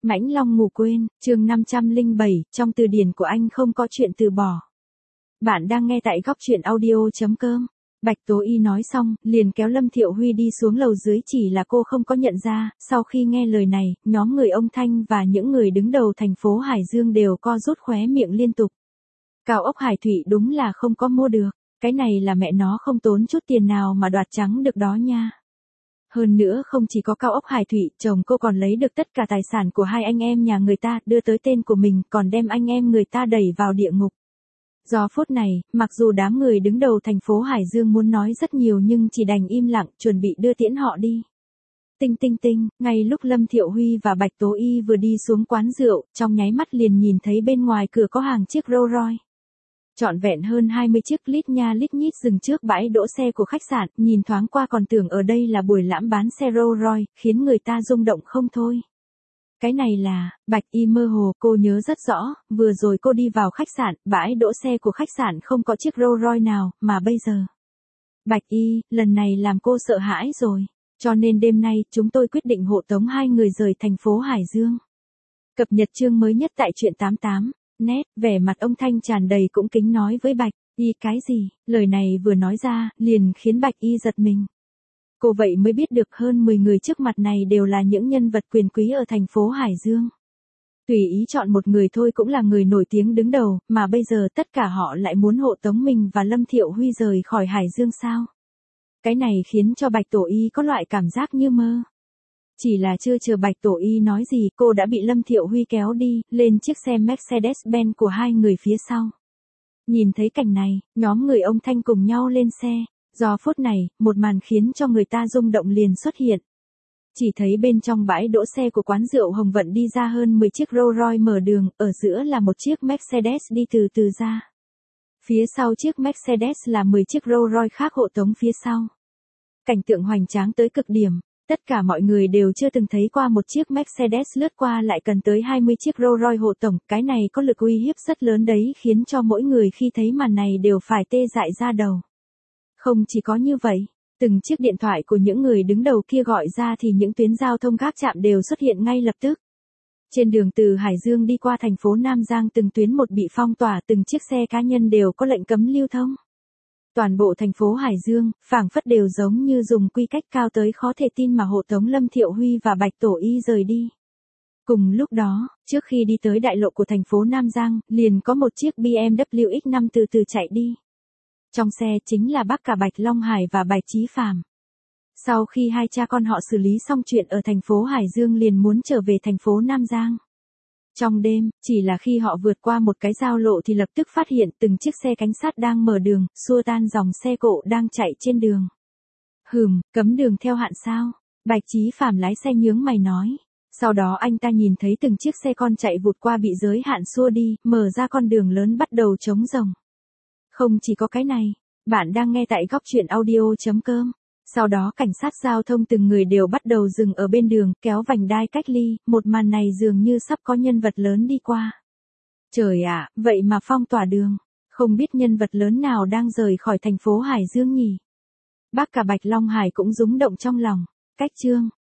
Mãnh Long ngủ quên, chương 507, trong từ điển của anh không có chuyện từ bỏ. Bạn đang nghe tại góc chuyện audio.com. Bạch Tố Y nói xong, liền kéo Lâm Thiệu Huy đi xuống lầu dưới, chỉ là cô không có nhận ra. Sau khi nghe lời này, nhóm người ông Thanh và những người đứng đầu thành phố Hải Dương đều co rút khóe miệng liên tục. Cao ốc Hải Thụy đúng là không có mua được, cái này là mẹ nó không tốn chút tiền nào mà đoạt trắng được đó nha. Hơn nữa không chỉ có cao ốc Hải Thụy, chồng cô còn lấy được tất cả tài sản của hai anh em nhà người ta, đưa tới tên của mình, còn đem anh em người ta đẩy vào địa ngục. Giờ phút này, mặc dù đám người đứng đầu thành phố Hải Dương muốn nói rất nhiều nhưng chỉ đành im lặng, chuẩn bị đưa tiễn họ đi. Tinh tinh tinh, ngay lúc Lâm Thiệu Huy và Bạch Tố Y vừa đi xuống quán rượu, trong nháy mắt liền nhìn thấy bên ngoài cửa có hàng chiếc Rolls Royce. Trọn vẹn hơn 20 chiếc lít nha lít nhít dừng trước bãi đỗ xe của khách sạn, nhìn thoáng qua còn tưởng ở đây là buổi lãm bán xe Rolls Royce, khiến người ta rung động không thôi. Cái này là, Bạch Y mơ hồ, cô nhớ rất rõ, vừa rồi cô đi vào khách sạn, bãi đỗ xe của khách sạn không có chiếc Rolls Royce nào, mà bây giờ. Bạch Y, lần này làm cô sợ hãi rồi, cho nên đêm nay chúng tôi quyết định hộ tống hai người rời thành phố Hải Dương. Cập nhật chương mới nhất tại truyện 88. Nét, vẻ mặt ông Thanh tràn đầy cũng kính nói với Bạch Y cái gì, lời này vừa nói ra, liền khiến Bạch Y giật mình. Cô vậy mới biết được hơn 10 người trước mặt này đều là những nhân vật quyền quý ở thành phố Hải Dương. Tùy ý chọn một người thôi cũng là người nổi tiếng đứng đầu, mà bây giờ tất cả họ lại muốn hộ tống mình và Lâm Thiệu Huy rời khỏi Hải Dương sao? Cái này khiến cho Bạch Tổ Y có loại cảm giác như mơ. Chỉ là chưa chờ Bạch Tổ Y nói gì, cô đã bị Lâm Thiệu Huy kéo đi, lên chiếc xe Mercedes-Benz của hai người phía sau. Nhìn thấy cảnh này, nhóm người ông Thanh cùng nhau lên xe. Giờ phút này, một màn khiến cho người ta rung động liền xuất hiện. Chỉ thấy bên trong bãi đỗ xe của quán rượu Hồng Vận đi ra hơn 10 chiếc Rolls Royce mở đường, ở giữa là một chiếc Mercedes đi từ từ ra. Phía sau chiếc Mercedes là 10 chiếc Rolls Royce khác hộ tống phía sau. Cảnh tượng hoành tráng tới cực điểm. Tất cả mọi người đều chưa từng thấy qua một chiếc Mercedes lướt qua lại cần tới 20 chiếc Rolls Royce hộ tống, cái này có lực uy hiếp rất lớn đấy, khiến cho mỗi người khi thấy màn này đều phải tê dại ra đầu. Không chỉ có như vậy, từng chiếc điện thoại của những người đứng đầu kia gọi ra thì những tuyến giao thông các trạm đều xuất hiện ngay lập tức. Trên đường từ Hải Dương đi qua thành phố Nam Giang từng tuyến một bị phong tỏa, từng chiếc xe cá nhân đều có lệnh cấm lưu thông. Toàn bộ thành phố Hải Dương, phảng phất đều giống như dùng quy cách cao tới khó thể tin mà hộ tống Lâm Thiệu Huy và Bạch Tổ Y rời đi. Cùng lúc đó, trước khi đi tới đại lộ của thành phố Nam Giang, liền có một chiếc BMW X5 từ từ chạy đi. Trong xe chính là bác cả Bạch Long Hải và Bạch Chí Phàm. Sau khi hai cha con họ xử lý xong chuyện ở thành phố Hải Dương liền muốn trở về thành phố Nam Giang. Trong đêm, chỉ là khi họ vượt qua một cái giao lộ thì lập tức phát hiện từng chiếc xe cảnh sát đang mở đường, xua tan dòng xe cộ đang chạy trên đường. Cấm đường theo hạn sao? Bạch Chí Phàm lái xe nhướng mày nói. Sau đó anh ta nhìn thấy từng chiếc xe con chạy vụt qua bị giới hạn xua đi, mở ra con đường lớn bắt đầu trống rồng. Không chỉ có cái này, bạn đang nghe tại góc chuyện audio.com. Sau đó cảnh sát giao thông từng người đều bắt đầu dừng ở bên đường, kéo vành đai cách ly, một màn này dường như sắp có nhân vật lớn đi qua. Trời ạ, vậy mà phong tỏa đường, không biết nhân vật lớn nào đang rời khỏi thành phố Hải Dương nhỉ? Bác cả Bạch Long Hải cũng rúng động trong lòng. Cách chương